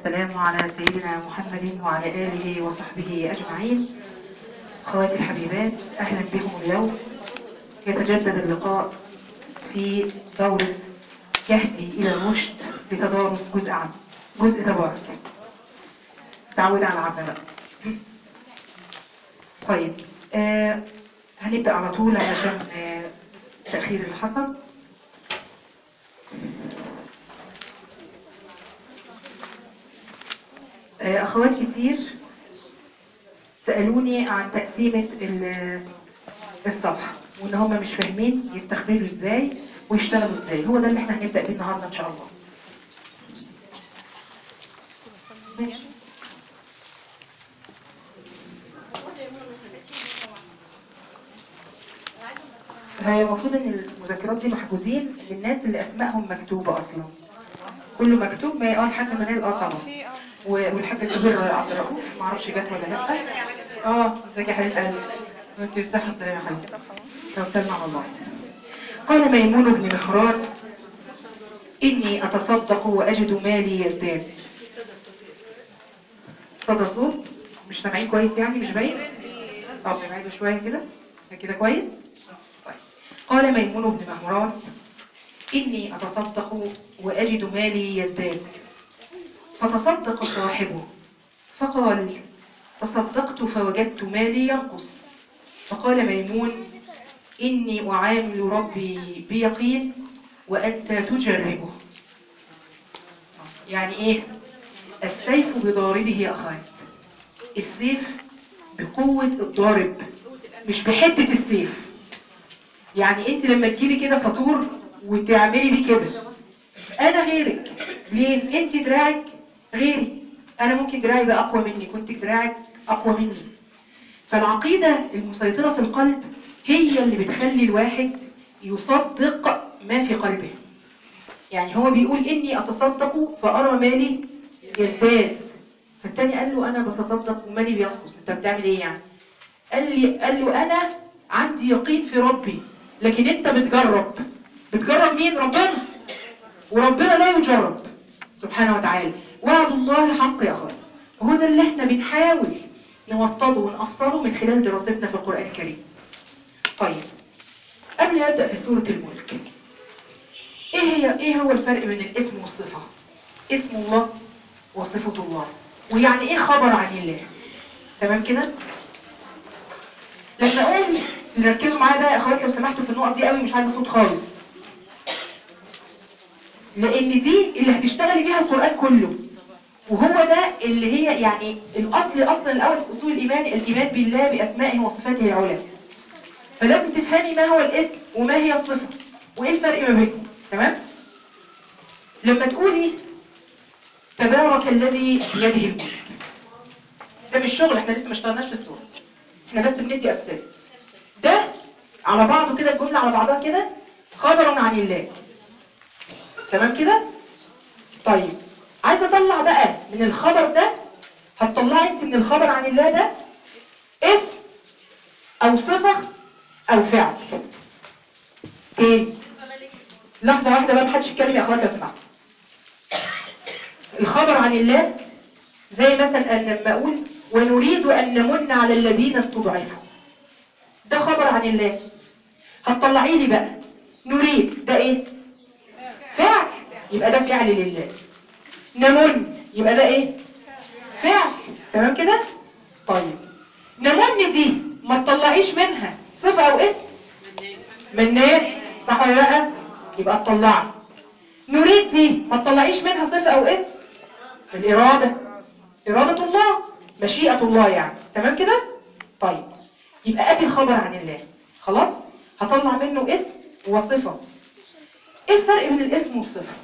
والسلام على سيدنا محمد وعلى آله وصحبه أجمعين. أخواتي الحبيبات، أهلا بكم. اليوم يتجدد اللقاء في دورة يهدي إلى الرشد لتدارس جزء تبارك. تعود على عبنا بقى. طيب هنبدأ على طول علشان التأخير اللي حصل. أخوات كتير سألوني عن تقسيمة الصفحة، وإن هم مش فاهمين يستخدموا إزاي ويشتغلوا إزاي. هو ده اللي احنا هنبدأ بيه النهاردة إن شاء الله. هي المفروض ان المذكرات دي محجوزين للناس اللي اسمائهم مكتوبة اصلا. كله مكتوب. ما الحاج منال طبعا، والحاج سهير عبد الرؤوف ما اعرفش جت ولا لا. ازيك يا حبيبه قلبي؟ انت الصحه والسلامه يا حبيبتي. توكلنا على الله. قال ميمون بن مهران: اني اتصدق واجد مالي يزداد. صدى صوت مش سامعين كويس يعني؟ مش باين؟ طب نبعده شويه كده كويس. طيب. قال ميمون بن مهران: إني أتصدق وأجد مالي يزداد. فتصدق صاحبه فقال: تصدقت فوجدت مالي ينقص. فقال ميمون: إني أعامل ربي بيقين وأنت تجربه. يعني إيه؟ السيف بضاربه يا أخوات. السيف بقوة الضارب مش بحدة السيف. يعني انت لما تجيبي كده سطور وتعملي بيه كده، انا غيرك. ليه؟ انت دراعك غيري، انا ممكن دراعي بقى اقوى منك وانت دراعك اقوى مني. فالعقيدة المسيطرة في القلب هي اللي بتخلي الواحد يصدق ما في قلبه. يعني هو بيقول اني اتصدق فارى مالي يزداد، فالتاني قال له انا بتصدق ومالي بينقص. انت بتعمل ايه يعني؟ قال له انا عندي يقين في ربي، لكن انت بتجرب مين؟ ربنا، وربنا لا يجرب سبحانه وتعالى. وعد الله حق يا اخوات، وهو ده اللي احنا بنحاول نوطده ونقصره من خلال دراستنا في القرآن الكريم. طيب، قبل ما ابدا في سورة الملك، ايه هو الفرق بين الاسم والصفة؟ اسم الله وصفة الله، ويعني ايه خبر عن الله؟ تمام كده؟ لما اقول، ركزوا معايا بقى يا اخوات لو سمحتوا في النقط دي قوي، مش عايزه صوت خالص، لان دي اللي هتشتغلي بيها القرآن كله، وهو ده اللي هي يعني الاصل الاول في اصول الايمان بالله باسمائه وصفاته العلى. فلازم تفهمي ما هو الاسم وما هي الصفة وايه الفرق ما بينهم. تمام؟ لما تقولي تبارك الذي بيده الملك، ده مش شغل، احنا لسه ما اشتغلناش في السورة، احنا بس بندي امثله. ده على بعضه كده، الجمله على بعضها كده خبر عن الله. تمام كده؟ طيب، عايزه اطلع بقى من الخبر ده، هتطلعي انت من الخبر عن الله ده اسم او صفه او فعل. تاني، لحظه واحده بقى، محدش يتكلم يا اخوات لو سمحتوا. الخبر عن الله زي مثلا ان لما اقول ونريد ان نمن على الذين استضعفوا، ده خبر عن الله. هتطلعي لي بقى نريد، ده ايه؟ فعل، يبقى ده فعل لله. نمن يبقى ده ايه؟ فعل. تمام كده؟ طيب، نمن دي ما تطلعيش منها صفة او اسم؟ منان، صح ولا لا؟ يبقى تطلعي. نريد دي ما تطلعيش منها صفة او اسم؟ الإرادة، إرادة الله، مشيئة الله يعني. تمام كده؟ طيب، يبقى ادي الخبر عن الله. خلاص؟ هطلع منه اسم وصفة. ايه الفرق بين الاسم والصفة؟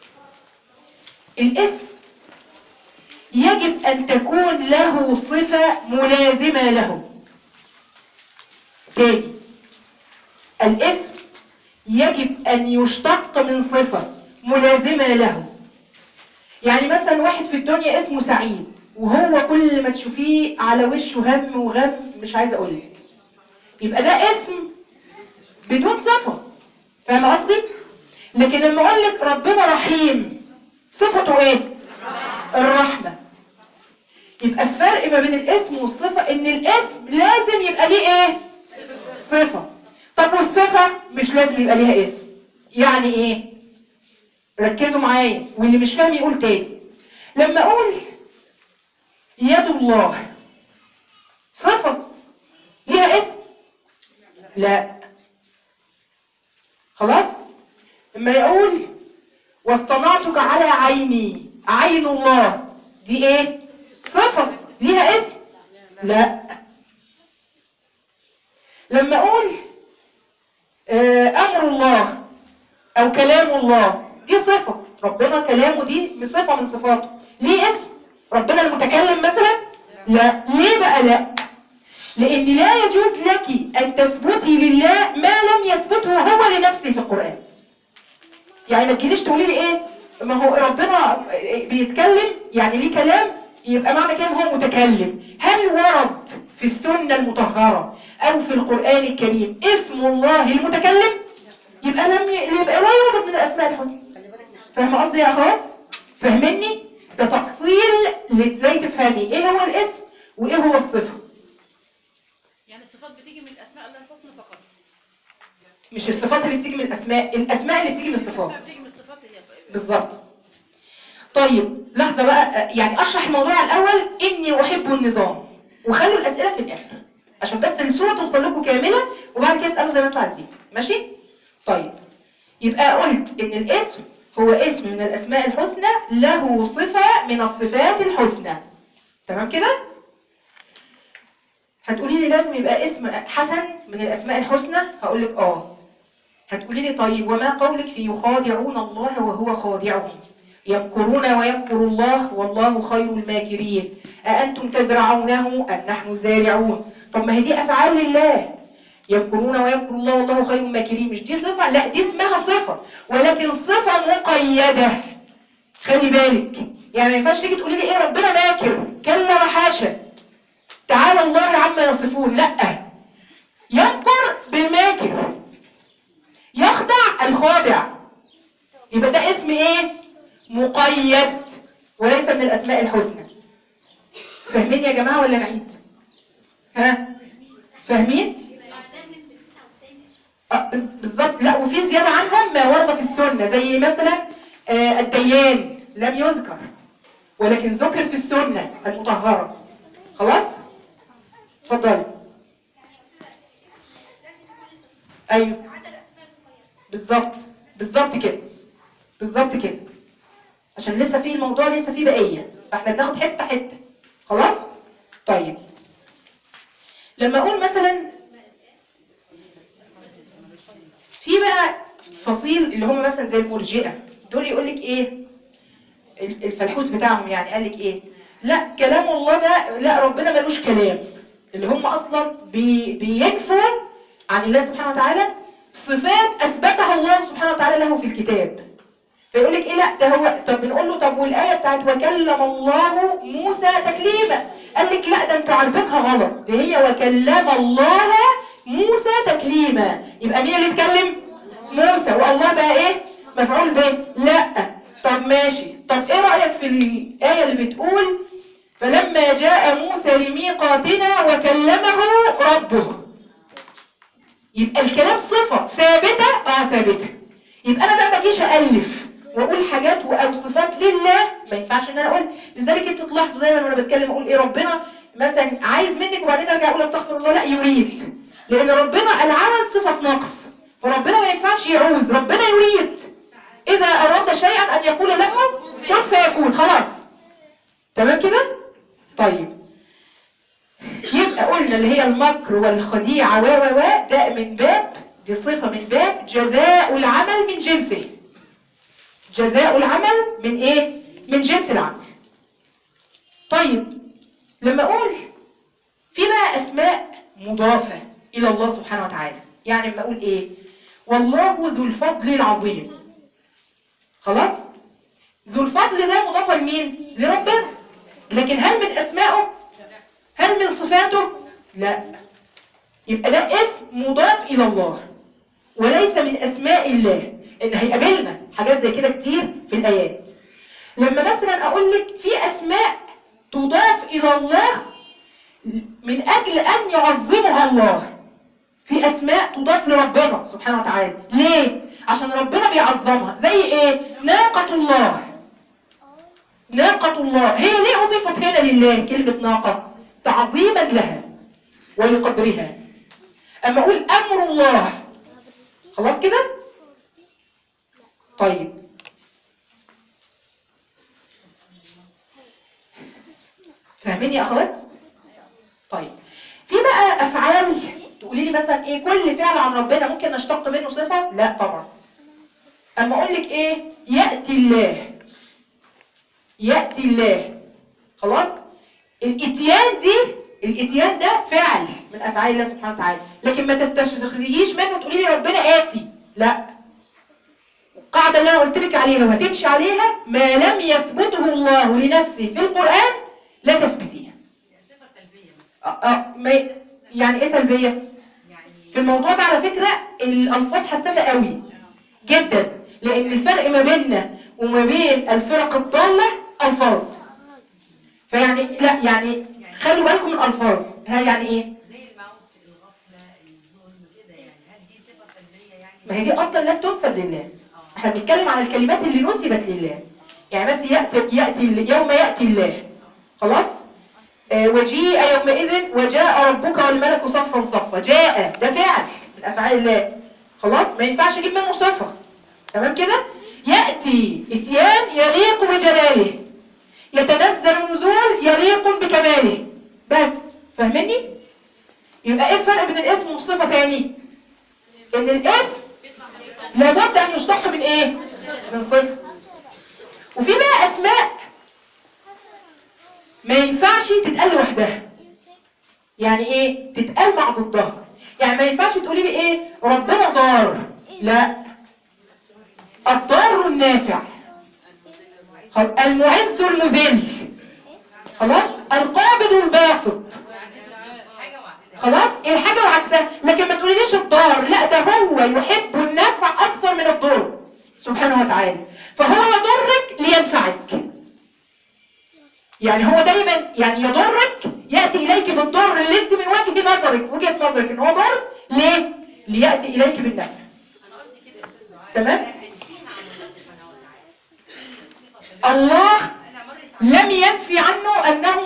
الاسم يجب ان تكون له صفة ملازمة له. تاني، الاسم يجب ان يشتق من صفة ملازمة له. يعني مثلا واحد في الدنيا اسمه سعيد، وهو كل ما تشوفيه على وشه هم وغم، مش عايزه اقولك، يبقى ده اسم بدون صفة. فاهم قصدي؟ لكن لما اقول لك ربنا رحيم، صفته ايه؟ الرحمة. يبقى الفرق ما بين الاسم والصفة ان الاسم لازم يبقى ليه ايه؟ صفة. طب والصفة مش لازم يبقى ليها اسم. يعني ايه؟ ركزوا معايا واللي مش فاهم يقول تاني. لما اقول يد الله صفة ليها اسم؟ لا. خلاص؟ لما يقول واصطنعتك على عيني، عين الله، دي ايه؟ صفة ليها اسم؟ لا. لما اقول امر الله او كلام الله، دي صفة. ربنا كلامه دي صفة من صفاته، ليه اسم؟ ربنا المتكلم مثلا؟ لا. ليه بقى لا؟ لان لا يجوز لك ان تثبتي لله ما لم يثبته هو لنفسه في القرآن. يعني ما تجيليش تقولي لي ايه ما هو ربنا بيتكلم يعني ليه كلام، يبقى معنى كده هو متكلم. هل ورد في السنة المطهرة او في القرآن الكريم اسم الله المتكلم؟ يبقى يبقى لا يوجد من الاسماء الحسنى. فاهمه قصدي يا اخوات؟ فاهميني؟ ده تفصيل ازاي تفهمي ايه هو الاسم وايه هو الصفه. يعني الصفات بتيجي من الاسماء الله الحسنى فقط، مش الصفات اللي بتيجي من الاسماء، الاسماء اللي بتيجي من الصفات. بتيجي من الصفات اللي بالظبط. طيب لحظه بقى، يعني اشرح الموضوع الاول. اني احب النظام، وخلوا الاسئله في الاخر عشان بس الصوره توصل لكم كامله، وبعد كده اسالوا زي ما انتوا عايزين. ماشي؟ طيب يبقى قلت ان الاسم هو اسم من الاسماء الحسنى له صفه من الصفات الحسنى. تمام كده؟ هتقولي لي لازم يبقى اسم حسن من الاسماء الحسنى؟ هقول لك هتقولي لي طيب وما قولك في يخادعون الله وهو خادعهم، يمكرون ويمكر الله والله خير الماكرين، أأنتم تزرعونه أم نحن الزارعون؟ طب ما هي دي أفعال لله، يمكرون ويمكر الله والله خير الماكرين، مش دي صفة؟ لا دي اسمها صفة ولكن صفة مقيدة. خلي بالك، يعني ما ينفعش تيجي تقولي لي ايه ربنا ماكر، كلا وحاشا، تعالى الله عما يصفون. لا، يمكر بالماكر، يخدع الخادع، يبقى ده اسم ايه؟ مقيد وليس من الاسماء الحسنى. فاهمين يا جماعه ولا نعيد؟ ها فاهمين؟ بالظبط. لا وفي زياده عنهم ما ورد في السنه، زي مثلا الديان لم يذكر ولكن ذكر في السنه المطهره. خلاص؟ اتفضلي. ايوه بالظبط، بالظبط كده، بالظبط كده، عشان لسه فيه الموضوع لسه فيه بقيه، فاحنا بناخد حته حته. خلاص؟ طيب لما اقول مثلا في بقى فصيل اللي هم مثلا زي المرجئه، دول يقول لك ايه الفلحوس بتاعهم، يعني قال لك ايه لا كلام الله ده لا ربنا ملوش كلام، اللي هم اصلا بينفوا عن الله سبحانه وتعالى صفات اثبتها الله سبحانه وتعالى له في الكتاب. فيقول لك ايه لا ده هو، طب بنقول له طب والايه بتاعت وكلم الله موسى تكليما، قال لك لا ده انتوا عارفينها غلط، ده هي وكلم الله موسى تكليما. يبقى مين اللي اتكلم؟ موسى، والله بقى ايه مفعول به. لا طب ماشي، طب ايه رايك في الايه اللي بتقول فلما جاء موسى لميقاتنا وكلمه ربه؟ يبقى الكلام صفه ثابته، ثابته. يبقى انا بقى ما اجيش الف واقول حاجات او صفات لله، ما ينفعش ان انا اقول. لذلك انتوا تلاحظوا دايما وانا بتكلم اقول ايه ربنا مثلا عايز منك وبعدين ارجع اقول استغفر الله، لا يريد، لان ربنا العوز صفه نقص، فربنا ما ينفعش يعوز، ربنا يريد. اذا اراد شيئا ان يقول له كن فيكون. خلاص تمام كده؟ طيب يبقى قلنا اللي هي المكر والخديعه ده من باب، دي صفه من باب جزاء العمل من جنسه. جزاء العمل من ايه؟ من جنس العمل. طيب لما اقول في بقى اسماء مضافة الى الله سبحانه وتعالى، يعني لما اقول ايه والله ذو الفضل العظيم، خلاص ذو الفضل ده مضافة لمين؟ لربنا، لكن هل من اسمائه؟ هل من صفاته؟ لا. يبقى ده اسم مضاف الى الله وليس من اسماء الله، ان هيقابلنا حاجات زي كده كتير في الايات. لما مثلا اقول لك في اسماء تضاف الى الله من اجل ان يعظمها الله. في اسماء تضاف لربنا سبحانه وتعالى، ليه؟ عشان ربنا بيعظمها. زي ايه؟ ناقة الله. ناقة الله هي ليه اضيفت هنا لله كلمة ناقة؟ تعظيما لها ولقدرها. اما اقول امر الله، خلاص كده؟ طيب فاهمين يا اخوات؟ طيب في بقى افعال تقولي لي مثلا ايه كل فعل عن ربنا ممكن نشتق منه صفة؟ لا طبعا. اما اقول لك ايه؟ يأتي الله. يأتي الله، خلاص؟ الاتيان دي، الاتيان ده فعل من افعال الله سبحانه وتعالى، لكن ما تستخرجيش منه تقولي لي ربنا آتي، لا. القاعدة اللي انا قلت لك عليها وهتمشي عليها، ما لم يثبته الله لنفسه في القرآن لا تثبتيها. صفة سلبية مثلا. يعني ايه سلبية؟ في الموضوع ده على فكرة الألفاظ حساسة قوي جدا، لأن الفرق ما بيننا وما بين الفرق الضالة ألفاظ. فيعني لا، يعني خلوا بالكم من الألفاظ. ها يعني ايه؟ زي الموت، الغفلة، الظلم كده يعني، هل دي صفة سلبية يعني؟ ما هي دي أصلا لا تنسب لله. احنا بنتكلم على الكلمات اللي نسبت لله. يعني بس يأتي يوم يأتي الله، خلاص؟ وجيء يومئذ وجاء ربك والملك صفا صفا. جاء ده فعل من افعال الله، خلاص؟ ما ينفعش اجيب منه صفه، تمام كده؟ ياتي اتيان يليق بجلاله، يتنزل نزول يليق بكماله. بس فاهمني؟ يبقى ايه الفرق بين الاسم والصفه تاني؟ ان الاسم لابد ان يشتق من ايه؟ من صفه. وفي بقى اسماء ما ينفعش تتقال لوحدها. يعني ايه؟ تتقال مع ضدها. يعني ما ينفعش تقولي لي ايه؟ ربنا ضار، لا. الضار النافع، المعز المذل، خلاص؟ القابض الباسط، خلاص؟ الحاجة وعكسها. لكن ما تقوليليش الضار، لا، ده هو يحب النفع اكثر من الضر سبحانه وتعالى، فهو يضرك لينفعك. يعني هو دايما يعني يضرك، يأتي إليك بالضر اللي انت من وجهة نظرك ان هو ضر، ليه؟ ليأتي إليك بالنفع. أنا قصدي كده يا أستاذ دعاء، تمام؟ هينفيها عن الله سبحانه وتعالى. الله لم ينفي عنه أنه